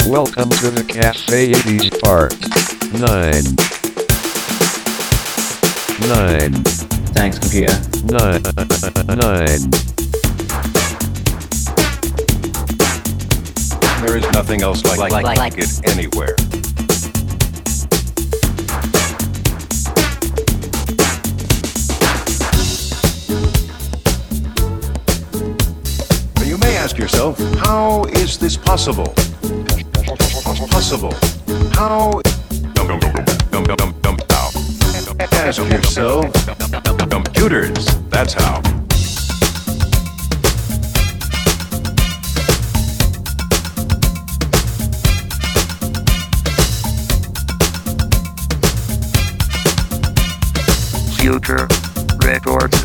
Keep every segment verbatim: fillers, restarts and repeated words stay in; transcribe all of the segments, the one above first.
Welcome to the Cafe eighties Part nine. nine. Thanks, computer. nine. nine. There is nothing else like, like, like, like it anywhere. You may ask yourself, how is this possible? Possible. How? Dum dum dum dum dum dum dum how? Ask yourself. Computers. That's how. Future Records.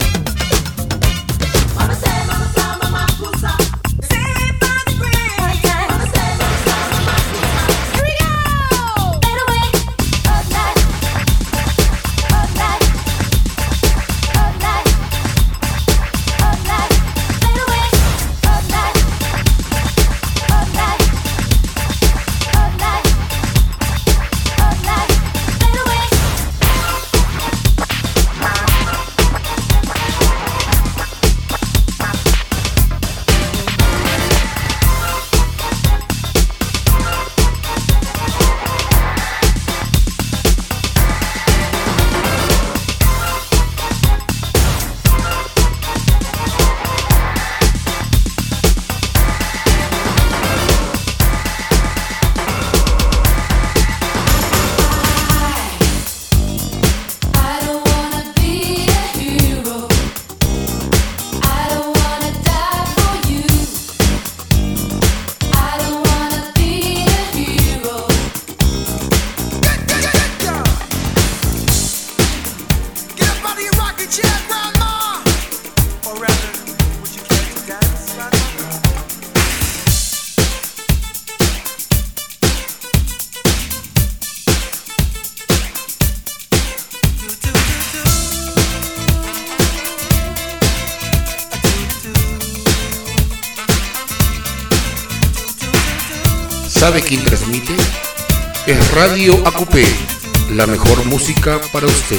¿Sabe quién transmite? Es Radio A Q P, la mejor música para usted.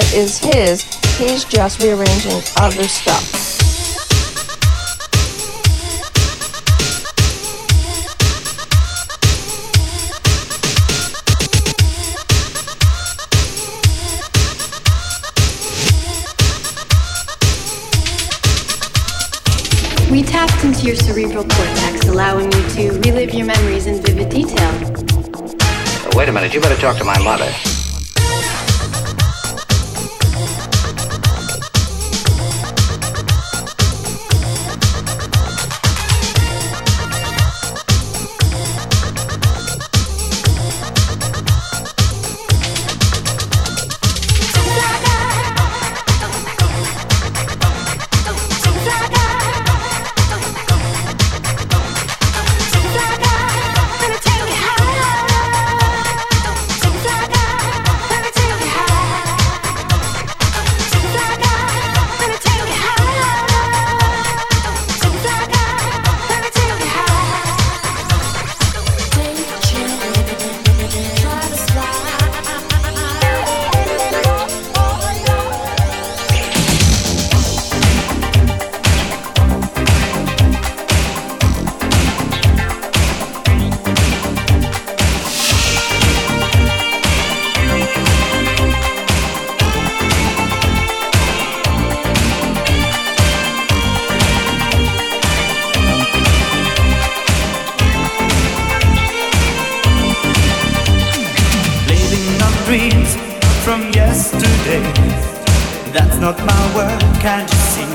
is his. He's just rearranging other stuff. We tapped into your cerebral cortex, allowing you to relive your memories in vivid detail. Wait a minute, you better talk to my mother. That's not my word, can't you see?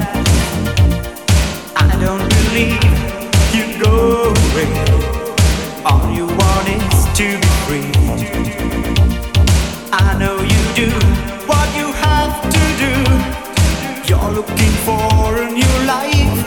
I don't believe you go away. All you want is to be free. I know you do what you have to do. You're looking for a new life.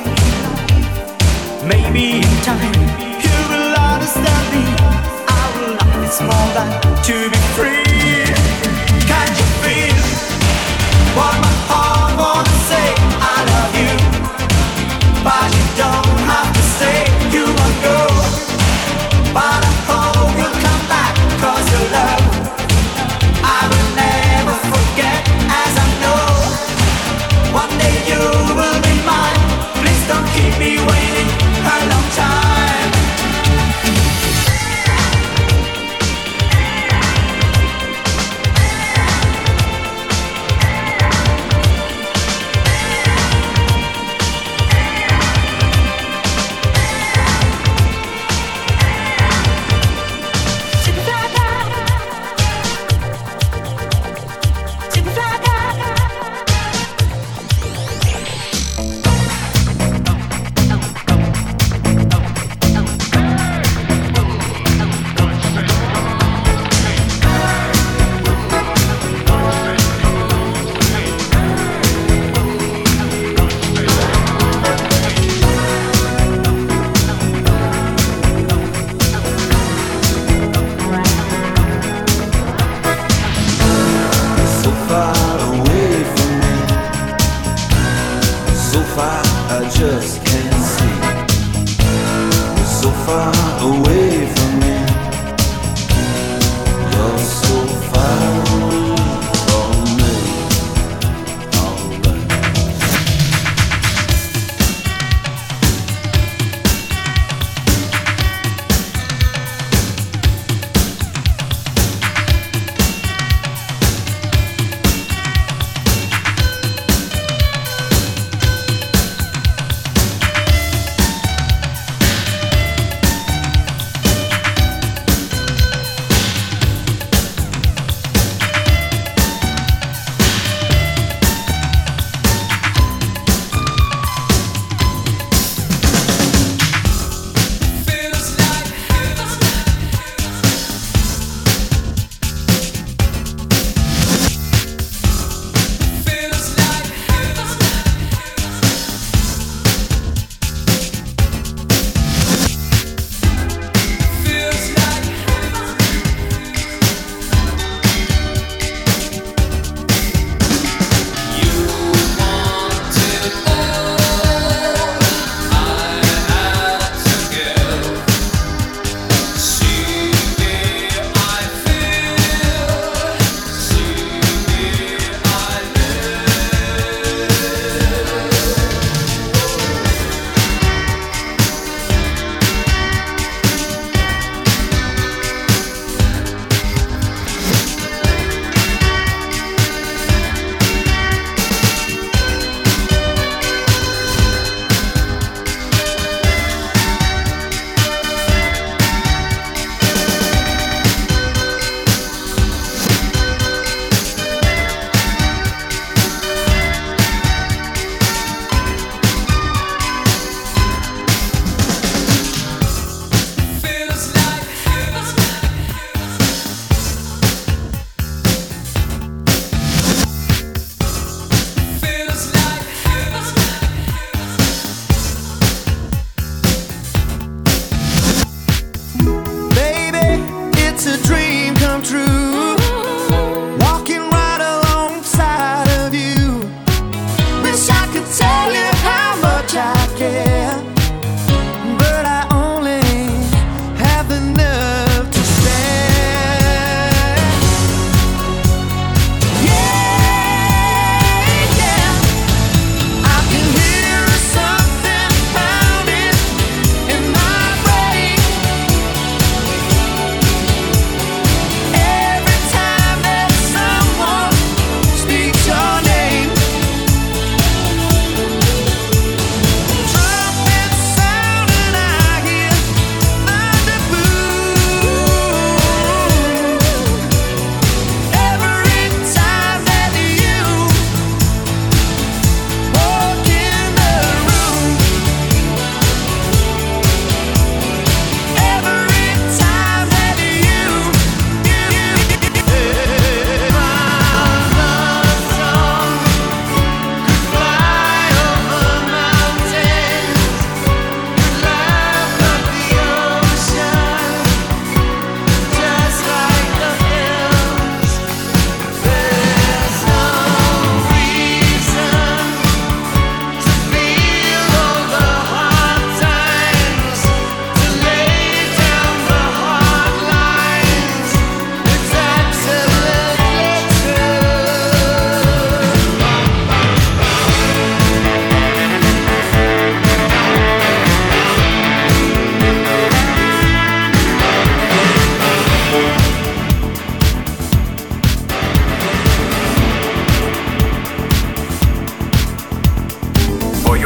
Maybe in time you will understand me. Our life is more than to be free. Can't you feel what my heart wants to say? I love you, but you don't have to say you won't go. But I hope you'll come back, 'cause your love I will never forget, as I know one day you will be mine. Please don't keep me waiting a long time.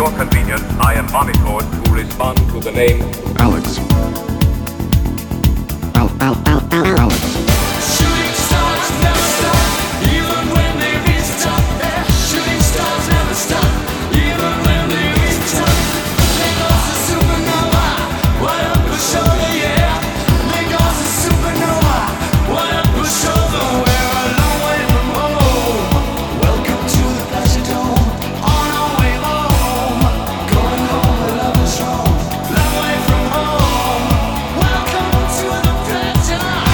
your convenience, I am Omnicord, who respond to the name Alex. Al, Al, Al, Al, Alex. Shooting stars never stop, even when they reach the top. Shooting stars never stop, even when they reach the top. There goes the supernova, what a pushover, yeah. There goes the supernova, what a pushover. We're a long way from home. Welcome to the pleasure dome. On our way home, going home where love is wrong. Long way from home. Welcome to the pleasure dome.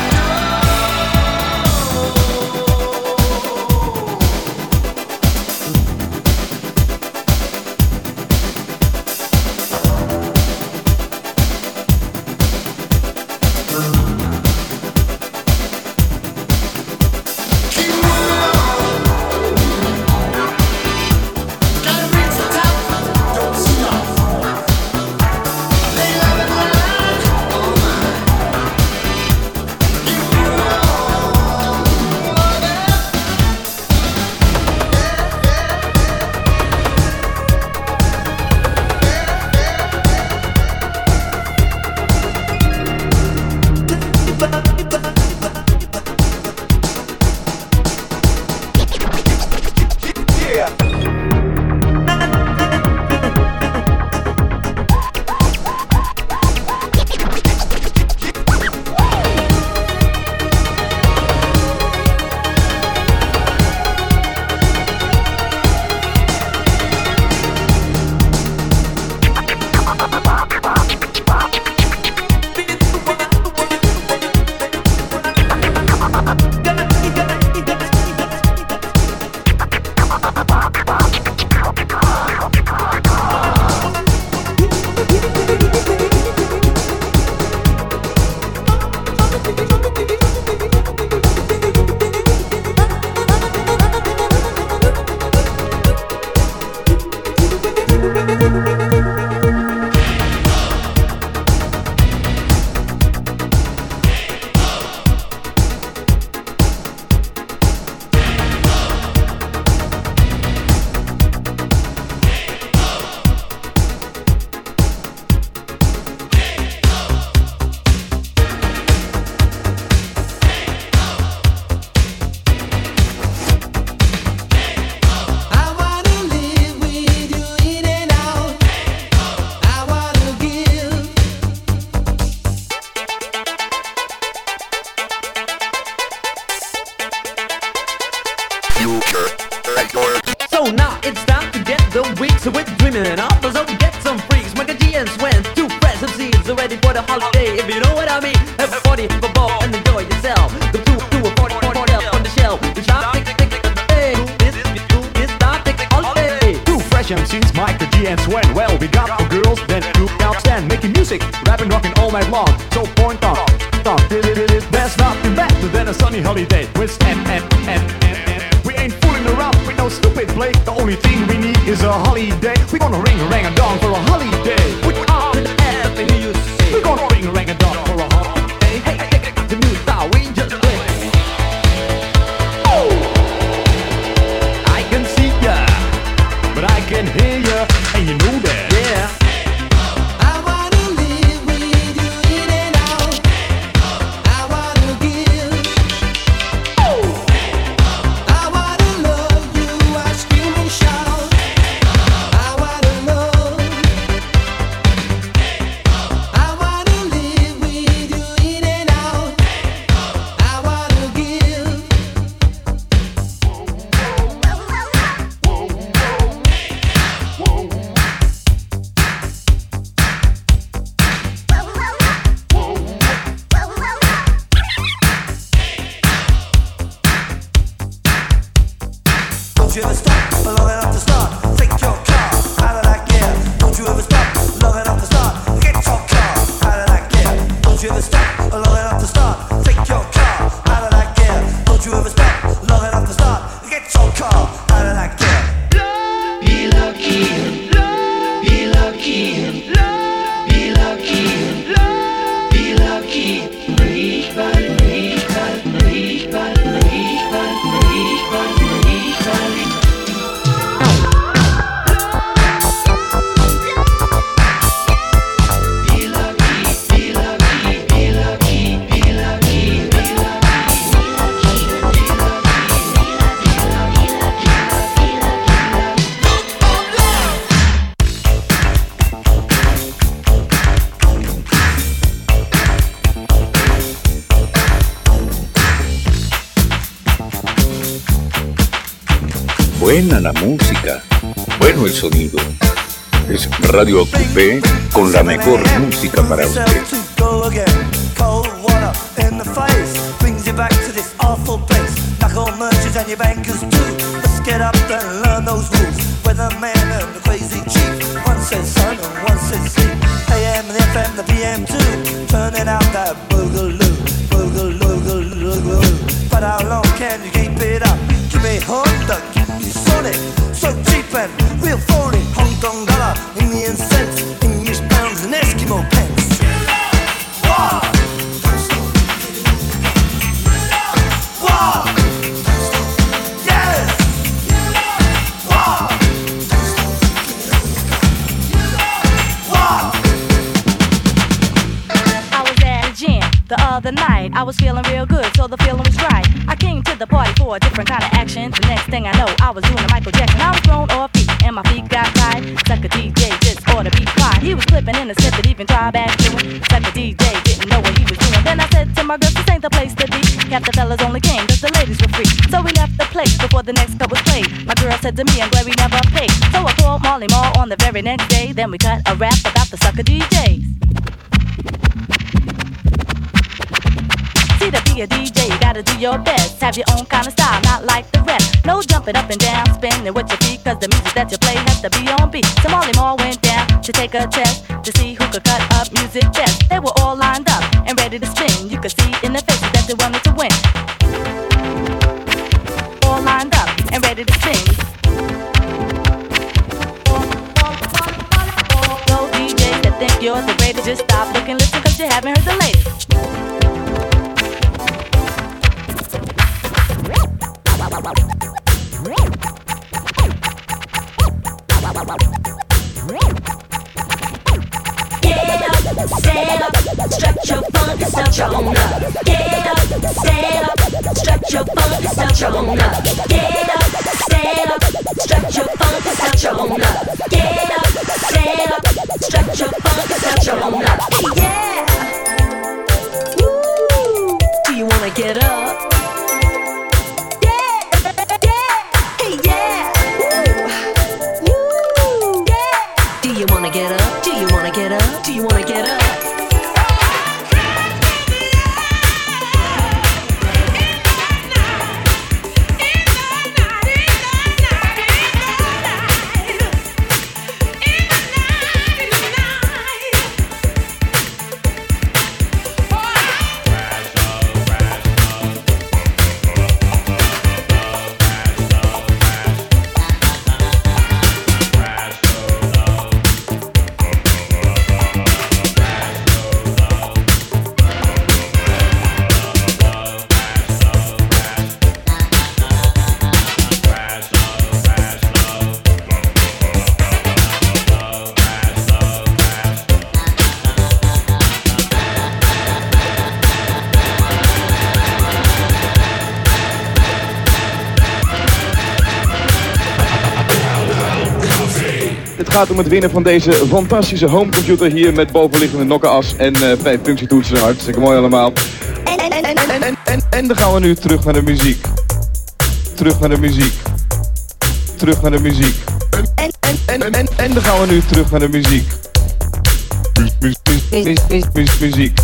Keep moving on. Gotta reach the top, don't stop. Lay love in my life, oh my. Keep moving on. I wanna live with you in and out. I wanna give. So now it's time to get the weeks with dreaming and offers of get some freaks. Mike G and Swen, two fresh M Cs are ready for the holiday. If you know what I mean, have a party, have a ball, and enjoy yourself. The two, two, a party, party, party on the shelf. We shop, take, take, take, hey, this, do this, stop, take, take, holiday. Two fresh M Cs, Micah G and Swen. Well, we got the girls, then two outstand, making music, rapping, rocking all night long. So point on, on, there's nothing better than a sunny holiday with and and and and and. We ain't fooling around with no stupid play. The only thing we need is a holiday. We gonna ring a rang a dong for a holiday. We are the F and you say. We gonna ring a rang a dong for a holiday. Hey, hey, hey, the new style we just play. Oh, I can see ya, but I can hear ya, and you know that. Yeah. I wanna live with you in and out. I wanna give. I wanna love you, I scream and shout. I wanna love. I wanna live with you in and out. I wanna give. Don't you ever stop long enough to start. Take your car out of that gear. Don't you ever stop long enough to start. Get your car out of that gear. Don't you ever stop long enough to start. Take your car out of that gear. Don't you ever stop long enough to start. Get your car out of that gear. Be lucky, be lucky, be lucky, be lucky. Breathe, breathe, breathe, breathe, breathe, breathe, breathe, breathe. buena la música, bueno el sonido. Es Radio Ocupé con la mejor música para usted. Cold water in the face brings you back to this awful place. Knuckle merchants and your bankers too. Let's get up and learn those rules. Weatherman and the crazy chief. One says sun and one says sleep. A M and F M, the P M too. Turning out that boogaloo, boogaloo, boogaloo, boogaloo. But how long can you keep it up? Give me Honda, give me Sonic. So cheap and real phony. Hong Kong dollar, Indian cents, English pounds and Eskimo pence. Wow! The other night, I was feeling real good, so the feeling was right. I came to the party for a different kind of action. The next thing I know, I was doing a Michael Jackson. I was thrown off feet, and my feet got tied. Sucker D J just ought to be quiet. He was clipping in the snippet, even try back doing. Sucker D J didn't know what he was doing. Then I said to my girls, this ain't the place to be. Half the fellas only came cause the ladies were free. So we left the place before the next cut was played. My girl said to me, I'm glad we never paid. So I called Marley Marl on the very next day. Then we cut a rap about the sucker D Js. See, to be a D J, you gotta do your best. Have your own kind of style, not like the rest. No jumping up and down, spinning with your feet, cause the music that you play has to be on beat. So Marley Marl went down to take a test to see who could cut up music best. They were all lined up and ready to spin. You could see in their faces that they wanted to win. All lined up and ready to spin. So D Js that think you're the greatest, just stop, look and listen, cause you haven't heard the latest. Get up, stand up, stretch your funky self on up. Get up, stand up, stretch your funky self on up. Get up, stand up, stretch your funky self on up. Get up, stand up, stretch your funky self on up. Yeah. Woo. Do you wanna get up? Get up? Do you wanna get up? Do you wanna get up? Het gaat om het winnen van deze fantastische homecomputer hier met bovenliggende nokkenas en uh, vijf functietoetsen. Hartstikke mooi allemaal. En, en, en, en, en, en, en, en dan gaan we nu terug naar de muziek. Terug naar de muziek. Terug naar de muziek. En, en, en, en, en, en dan gaan we nu terug naar de muziek. Muziek. Muziek. Muziek. Muziek.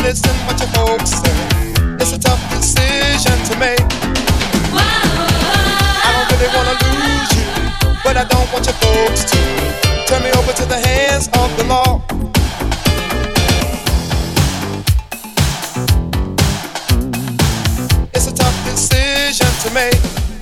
listen what your folks say. It's a tough decision to make. I don't really wanna lose you, but I don't want your folks to turn me over to the hands of the law. It's a tough decision to make.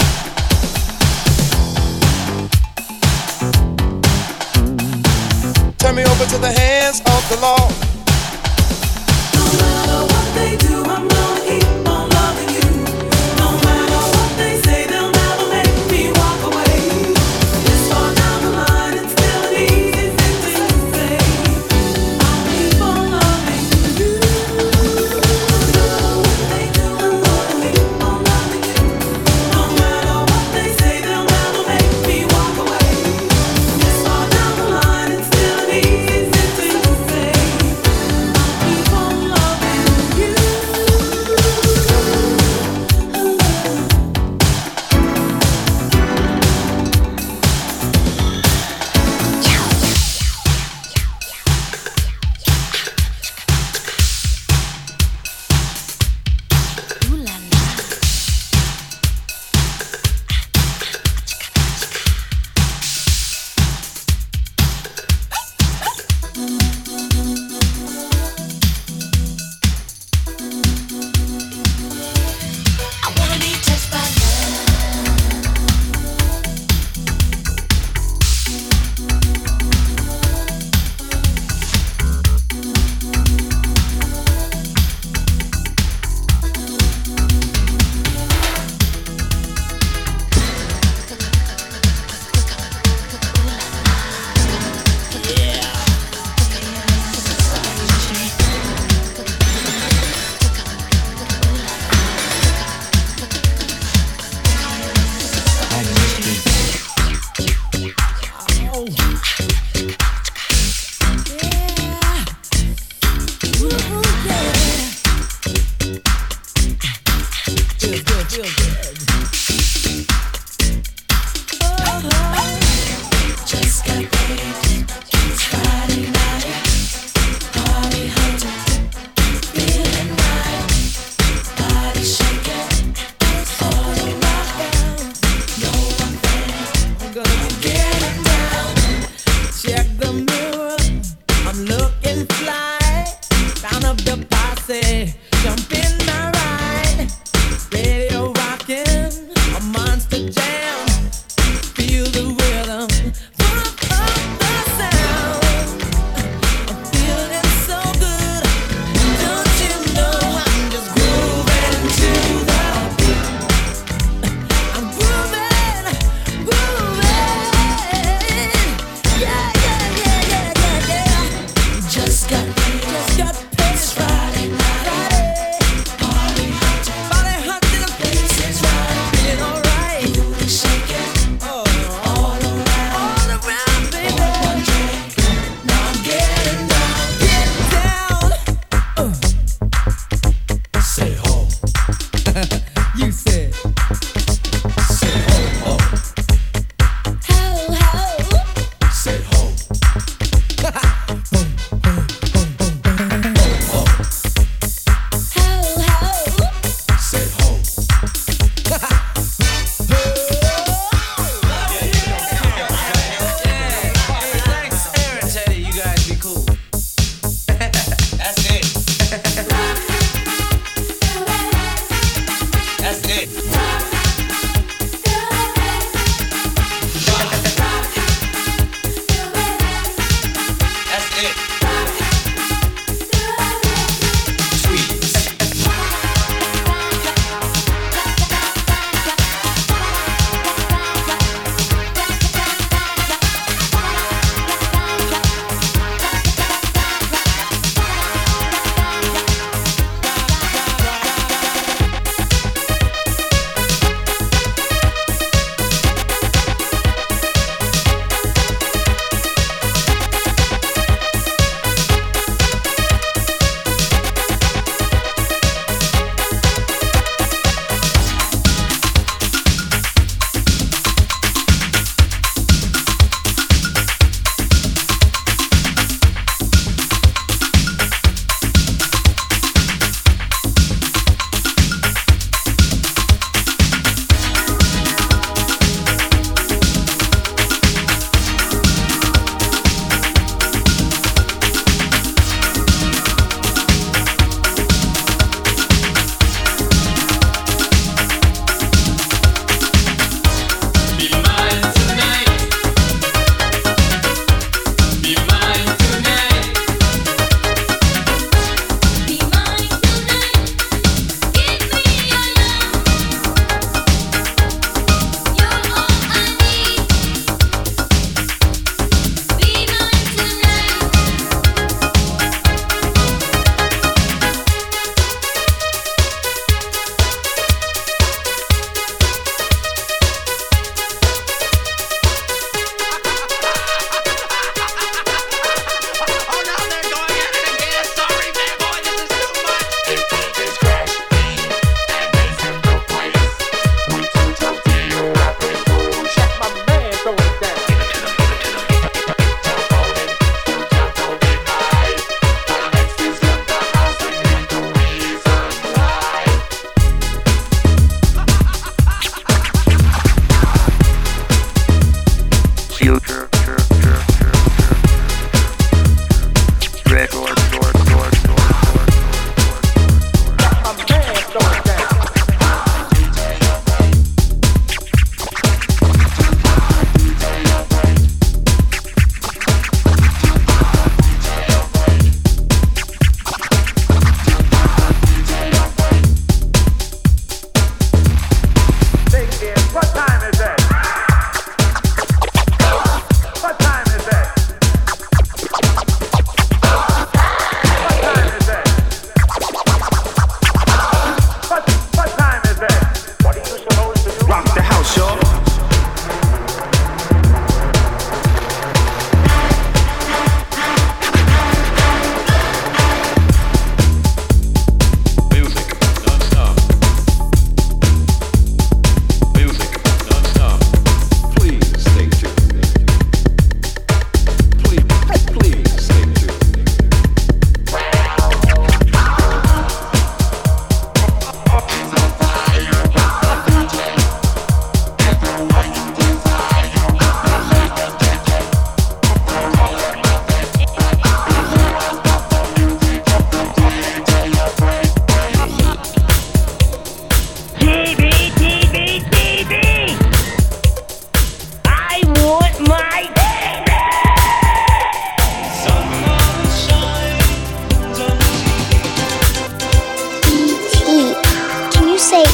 Turn me over to the hands of the law. No matter what they do, I'm gonna keep on loving you. No matter what they say, they'll never make me walk away. This far down the line, it's still an easy thing to say. I'll keep on loving you. No matter what they do, I'm gonna keep on loving you. No matter what they say, they'll never make me walk away. This far down the line, it's still an easy thing to say. I'll keep on loving you. I wanna be touched by just got paid. It's Friday night. Party hunter. Feeling right. Body shaking. All around. No one there. I'm gonna be getting down. Check the mirror. I'm looking fly. Round up the posse. Jump in my ride. Radio rocking. A monster jam. Feel the rhythm. Pump up the sound. I'm feeling so good. Don't you know I'm just grooving to the beat. I'm grooving, grooving. Yeah, yeah, yeah, yeah, yeah, yeah. Just got paid. Just got paid. It's Friday night. Friday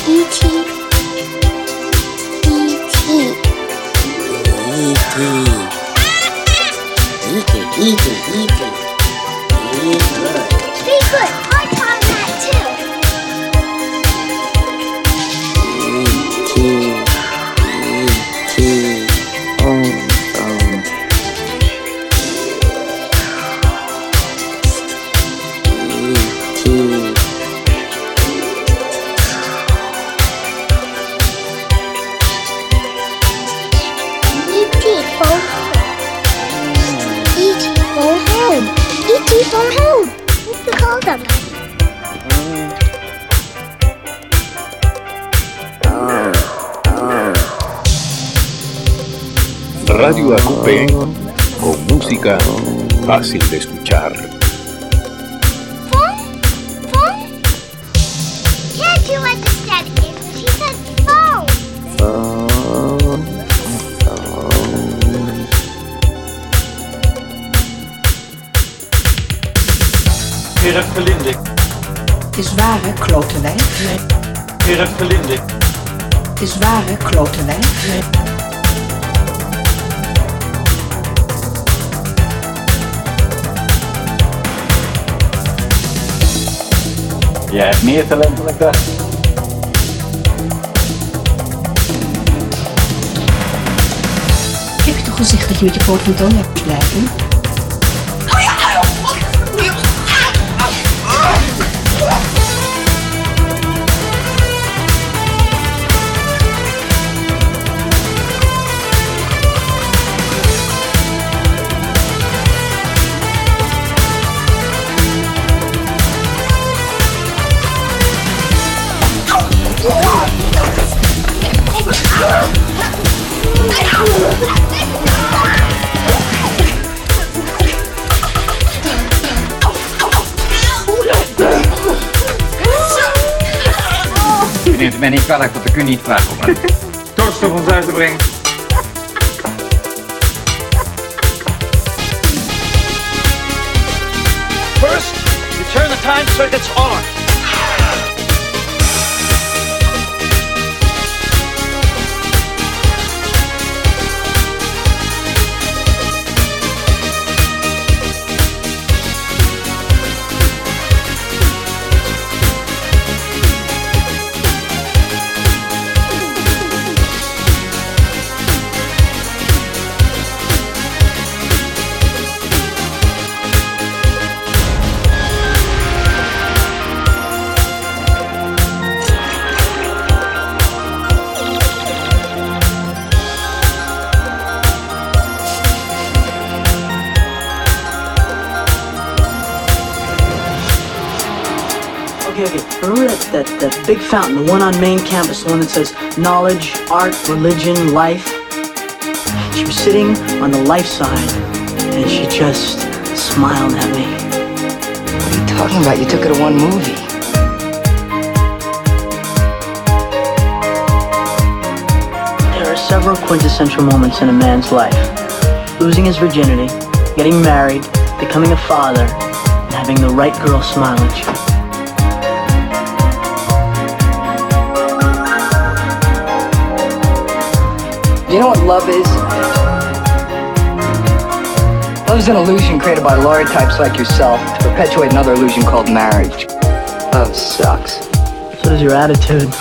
E T E T E T E T E T E T Be good. I taught that too. E T E T Oh, oh. E T phone home. E T phone home. What's the call them? Radio A Q P con música fácil de escuchar. Phone? Phone? Can't you understand English? He said phone. Phone. Phone. Gerard Verlinde. Het is ware klote wijf. Gerard Verlinde. Het is ware klote wijf. Jij hebt meer talent dan ik dacht. Ik heb je toch gezegd dat je met je poot van toon hebt blijven? U neemt mij niet kwalijk dat ik u niet vraag om een toaststof ons uit te brengen. First, you turn the time circuits on. Okay, okay. Remember that, that, that big fountain, the one on main campus, the one that says knowledge, art, religion, life? She was sitting on the life side, and she just smiled at me. What are you talking about? You took her to one movie. There are several quintessential moments in a man's life. Losing his virginity, getting married, becoming a father, and having the right girl smile at you. You know what love is? Love is an illusion created by lawyer types like yourself to perpetuate another illusion called marriage. Love sucks. So does your attitude.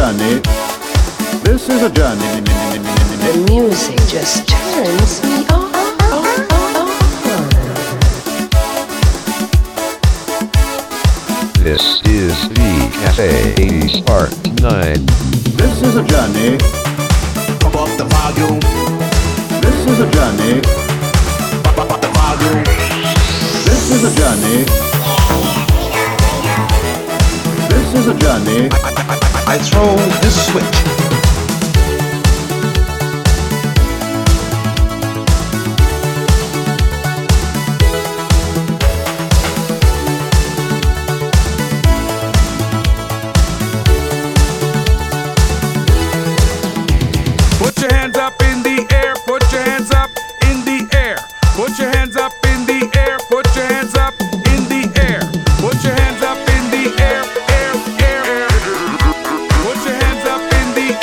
journey. This is a journey. The music just turns me on. This is the Cafe eighties Part nine. This is a journey. Pump up the volume. This is a journey. Pump up the volume. This is a journey. This is a journey. I, I, I, I throw this switch. Put your hands up in the air, put your hands up in the air. Put your hands up in the air, put your hands up in the air. Put your hands up in the air, air, air, air. Put your hands up in the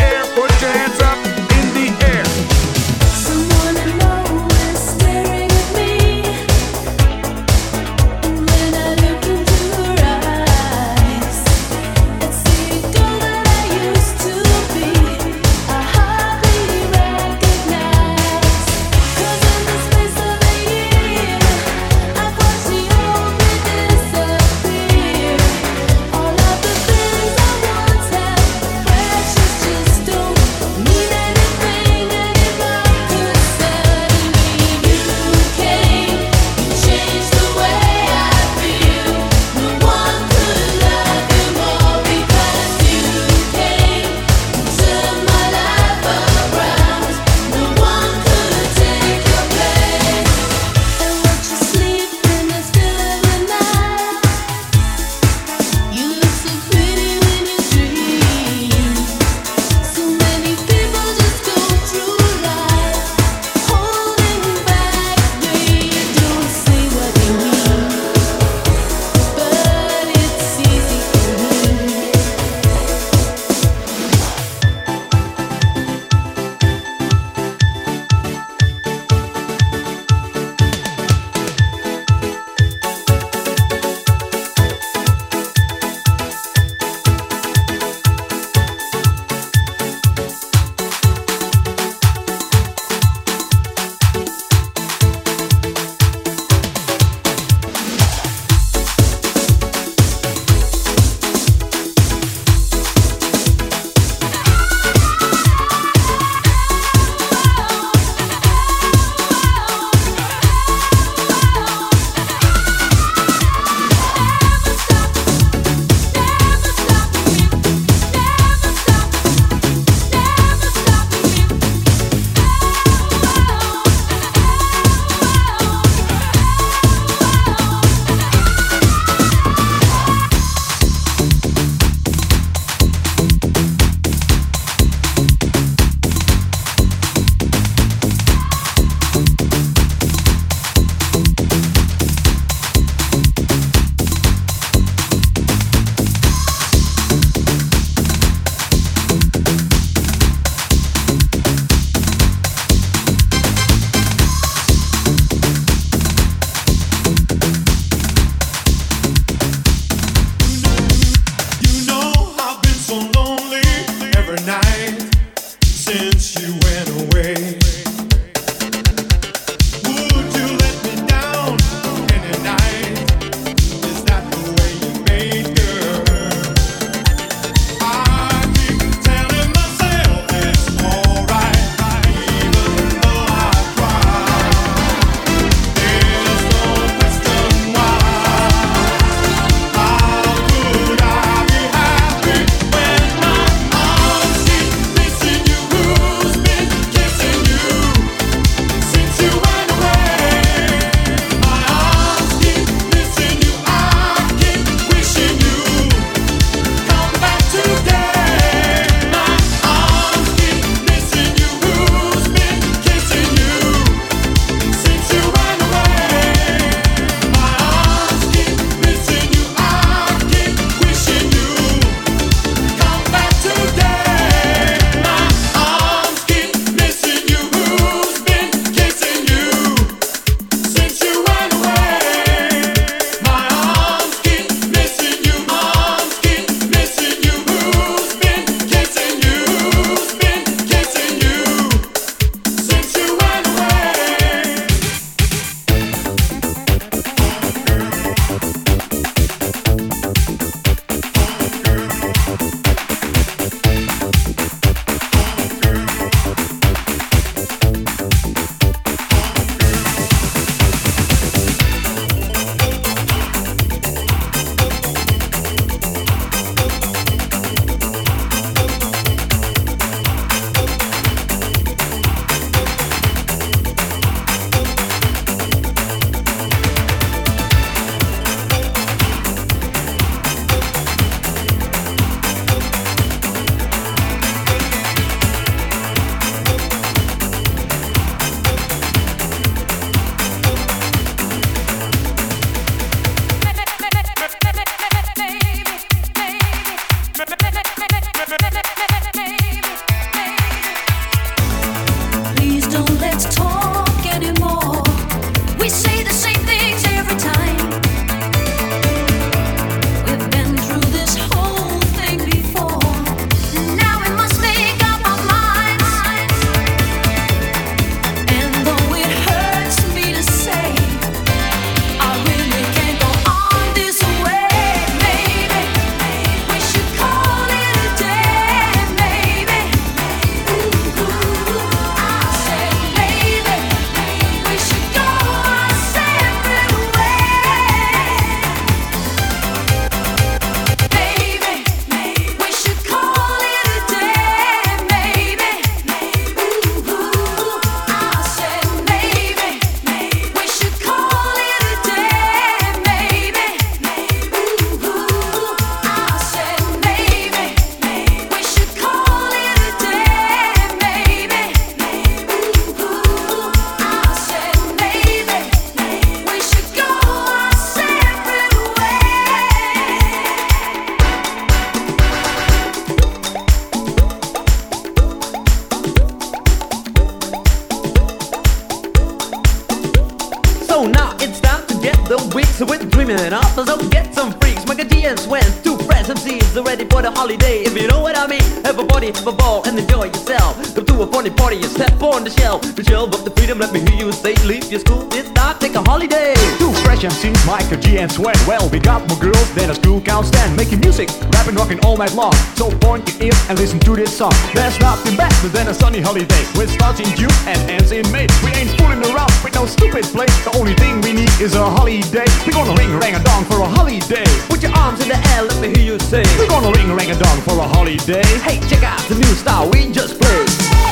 So get some freaks, Mike G and Swen, two friends M Cs are ready for the holiday. If you know what I mean, have a party, have a ball and enjoy yourself. Come to a funny party and step on the shelf. The shelf of the freedom, let me hear you say, leave your school, it's not, take a holiday. Two fresh M Cs, Mike G and Swen. Well, we got more girls than a school can't stand. Making music, rapping, rocking all night long. So point your ears and listen to this song. There's nothing better than a sunny holiday, which starts in June and ends in May. We ain't fooling around with no stupid play. The only thing we need is a holiday. We're gonna ring rang a dong for a holiday. Put your arms in the air, let me hear you say, we're gonna ring rang a dong for a holiday. Hey, check out the new style we just played.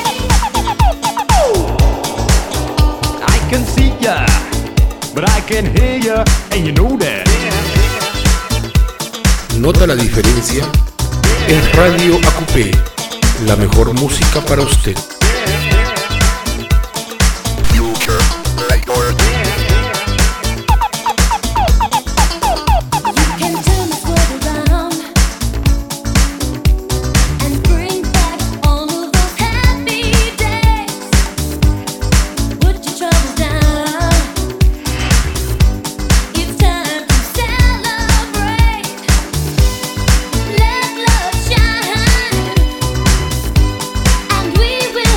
I can see ya, but I can hear ya, and you know that. ¿Nota la diferencia? Es Radio A Q P, la mejor música para usted. We will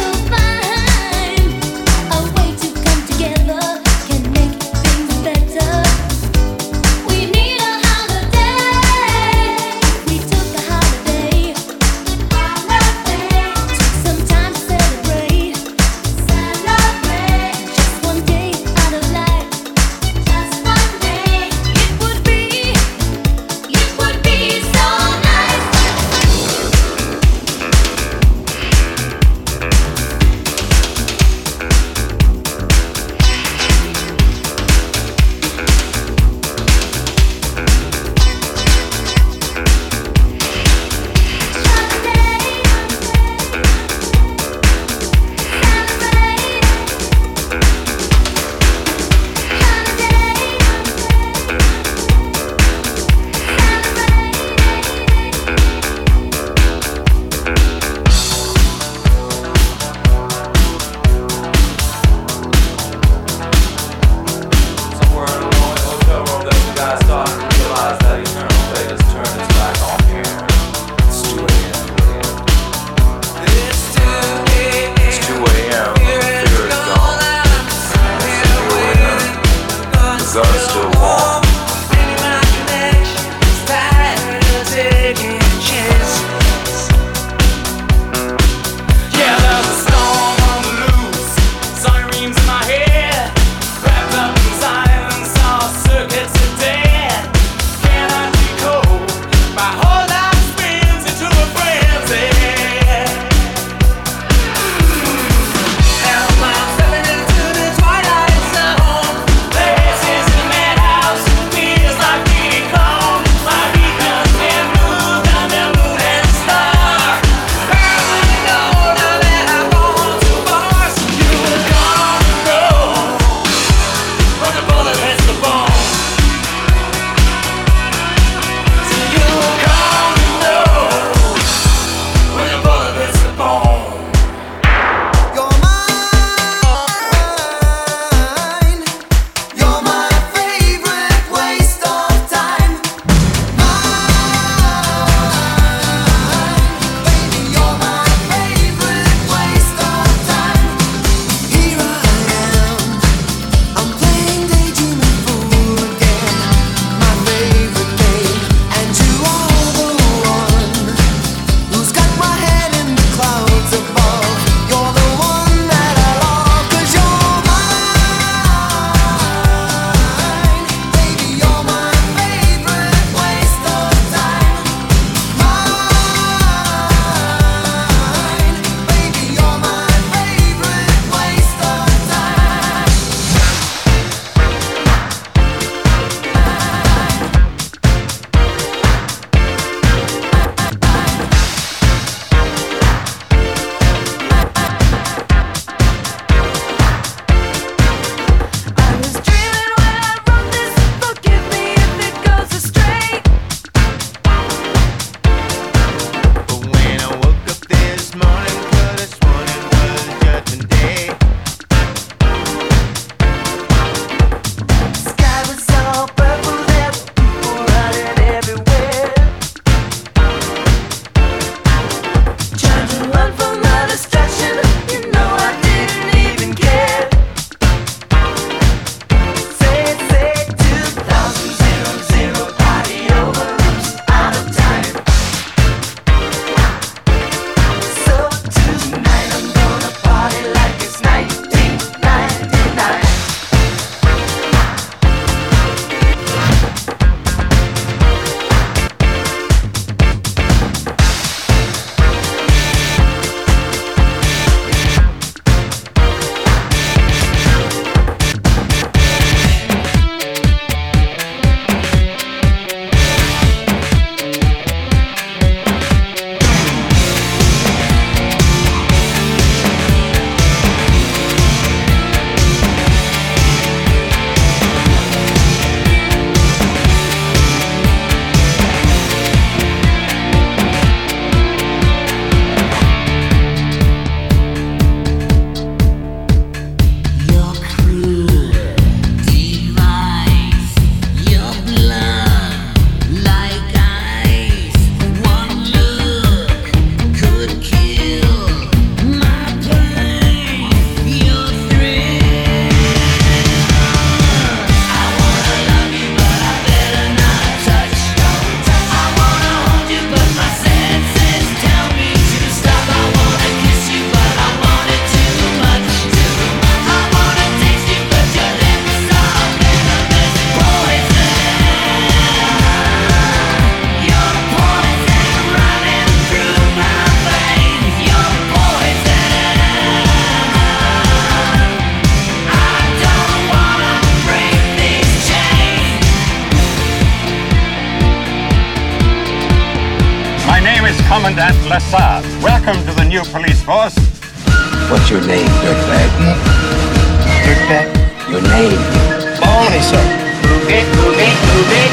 Commandant Lassard. Welcome to the new police force. What's your name, dirtbag? Dirtbag? Your name? Mahoney, sir. Move it, move it, move it.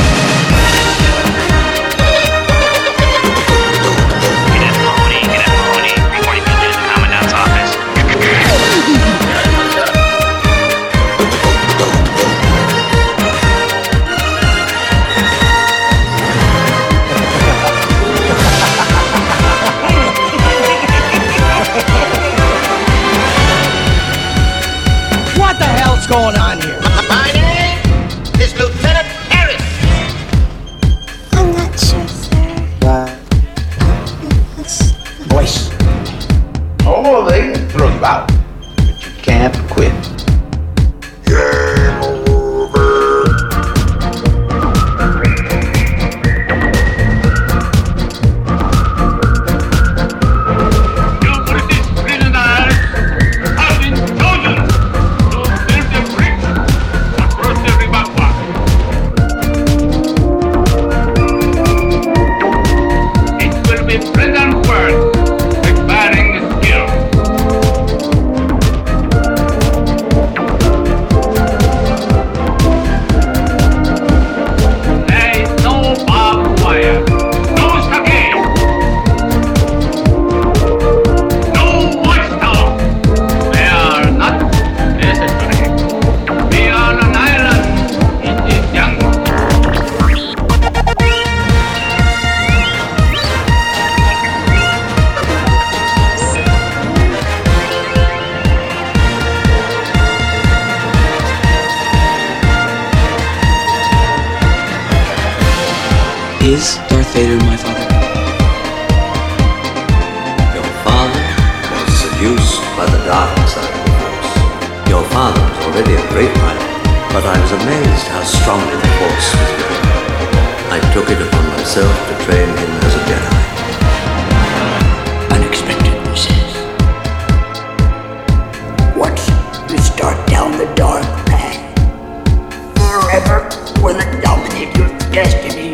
Lieutenant Mahoney, Lieutenant Mahoney, reporting to the Commandant's office. What the hell's going on here? My name is Lieutenant Harris. I'm not sure, sir. Right. Voice. Oh, they can throw you out, but you can't quit. Game over. You British prisoners have been chosen to build the bridge across the river Kwai. It will be pleasant work requiring skill. There is no barbed wire, no stockade, no watchtower. They are not necessary. We are an island in the jungle. Is Darth Vader my father? Your father was seduced by the dark side of the Force. Your father was already a great pilot, but I was amazed how strongly the Force was with him. I took it upon myself to train him as a Jedi. Unexpected, he says. Once you start down the dark path, forever will it dominate your destiny.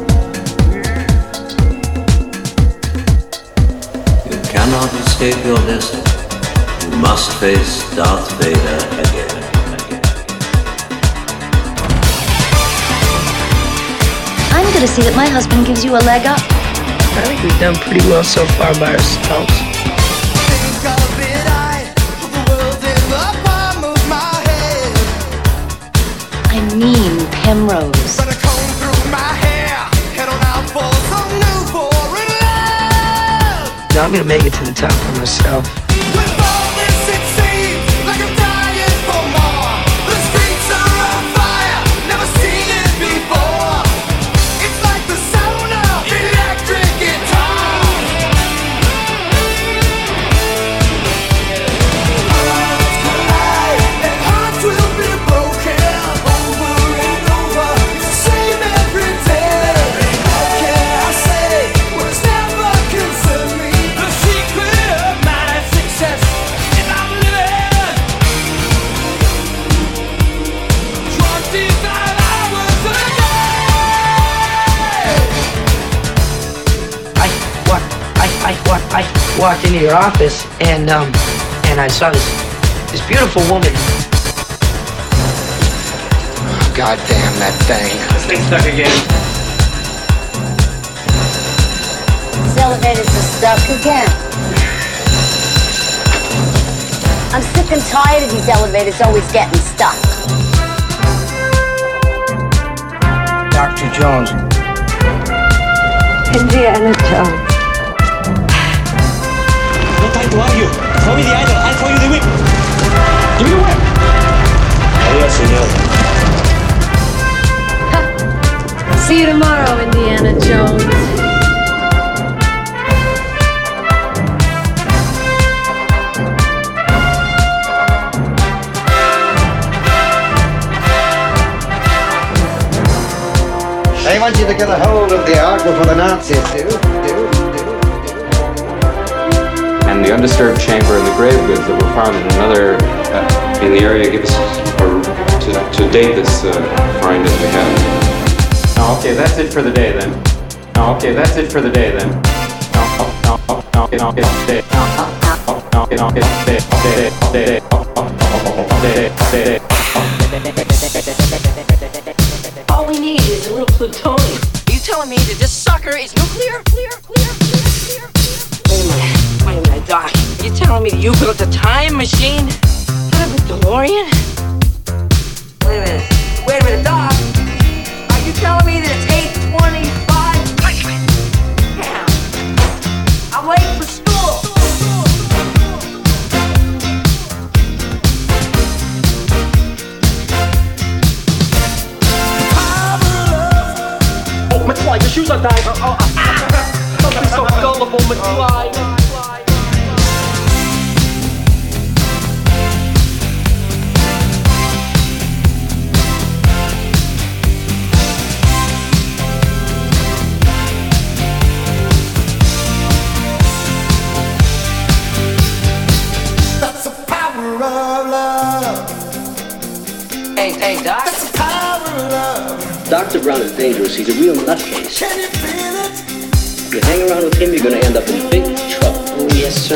You cannot escape your destiny. You must face Darth Vader again. I'm gonna see that my husband gives you a leg up. I think we've done pretty well so far by ourselves. I mean Pemrose. Now I'm gonna make it to the top for myself. I walked into your office and um and I saw this this beautiful woman. Oh, God damn that thing. This thing's stuck again. This elevators are stuck again. I'm sick and tired of these elevators always getting stuck. Doctor Jones. Indiana Jones. No time to argue. Throw me the idol. I'll throw you the whip. Give me the whip. Adios, senor. See you tomorrow, Indiana Jones. They want you to get a hold of the Ark before the Nazis do. do, do. And the undisturbed chamber and the grave goods that were found in another uh, in the area give us or to, to date this uh, find as we have. Oh, okay, that's it for the day then. Oh, okay, that's it for the day then. Oh, All we need is a little plutonium. Are you telling me that this sucker is nuclear? Clear, clear, clear, clear, clear. Wait a minute, wait a minute, Doc. Are you telling me that you built a time machine out of a DeLorean? Wait a minute, wait a minute, Doc. Are you telling me that it's eight twenty-five? Yeah. I'm late for school. McFly, your shoes are dying. Oh, oh, oh. Don't be so gullible, McFly. That's the power of love. Hey, hey, Doc. That's the power of love. Doctor Brown is dangerous. He's a real nutcase. Can you feel it? You hang around with him, you're going to end up in big trouble. Oh, yes, sir.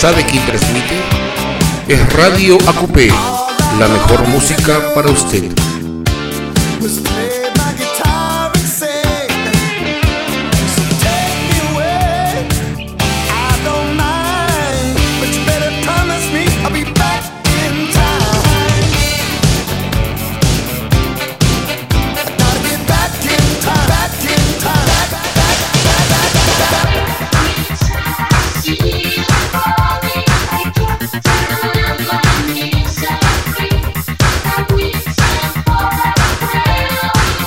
¿Sabe quién transmite? Es Radio A Q P, la mejor música para usted. We'll be right back.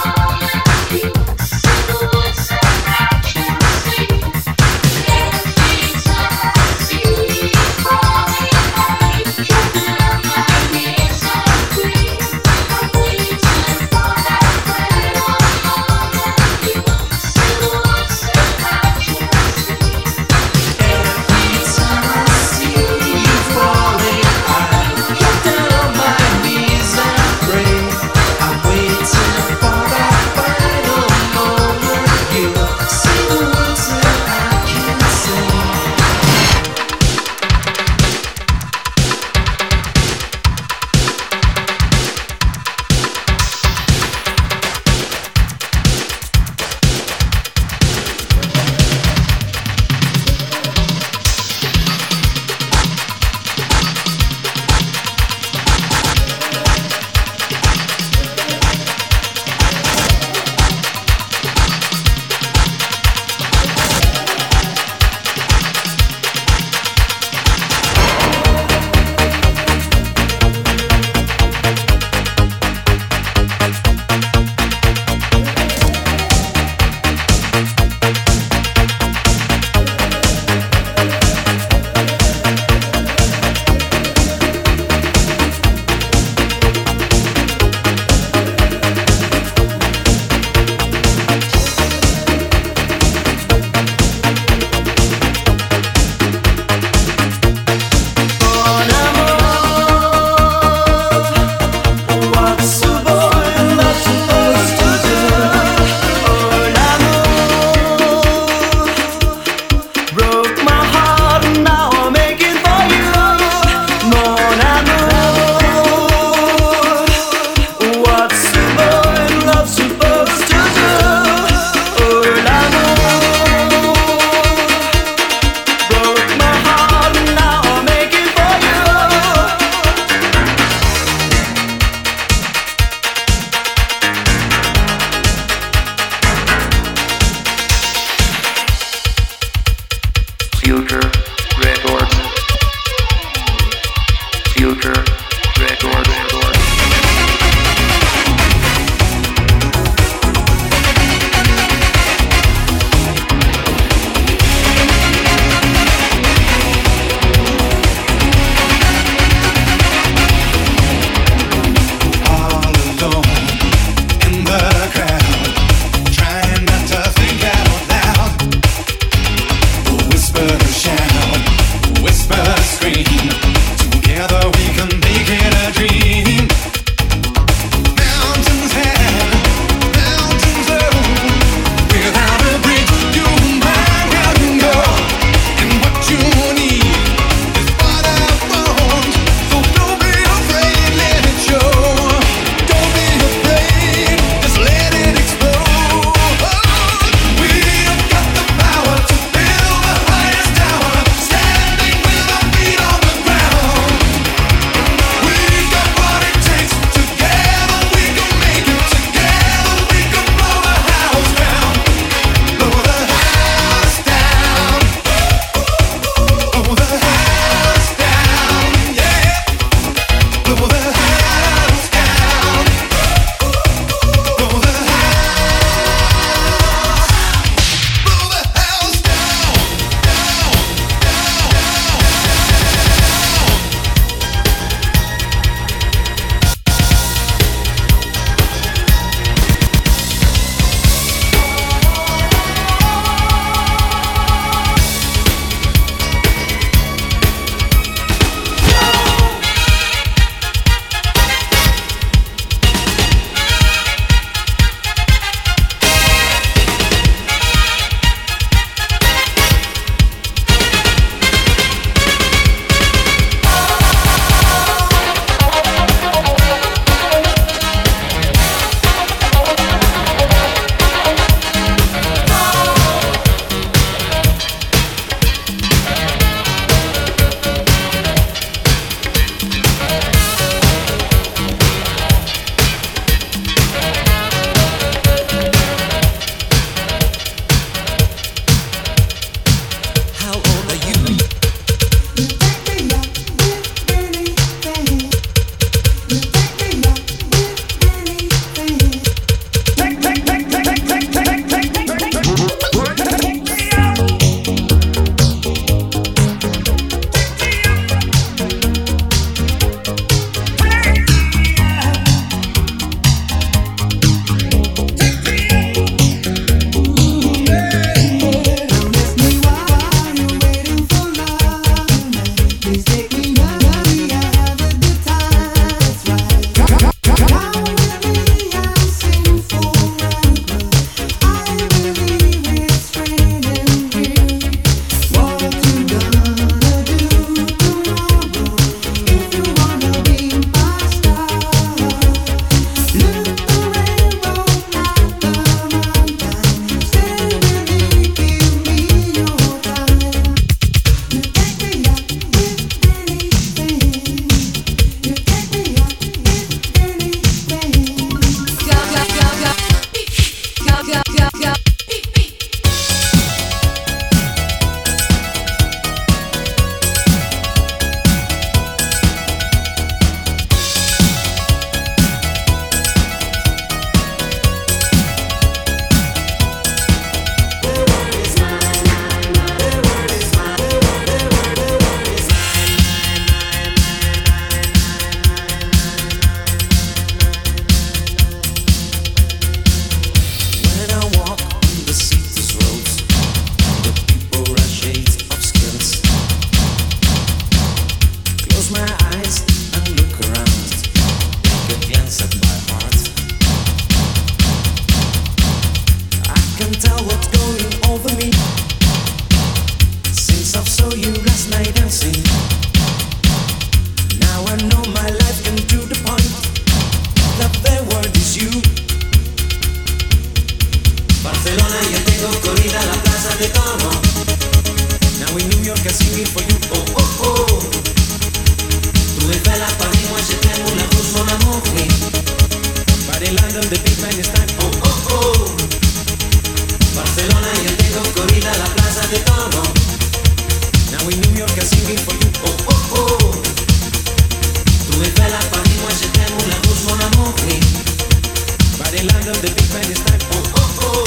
land of the big man is time. Oh, oh, oh.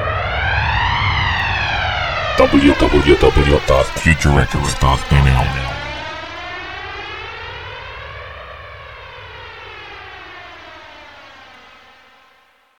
w w w dot future records dot n l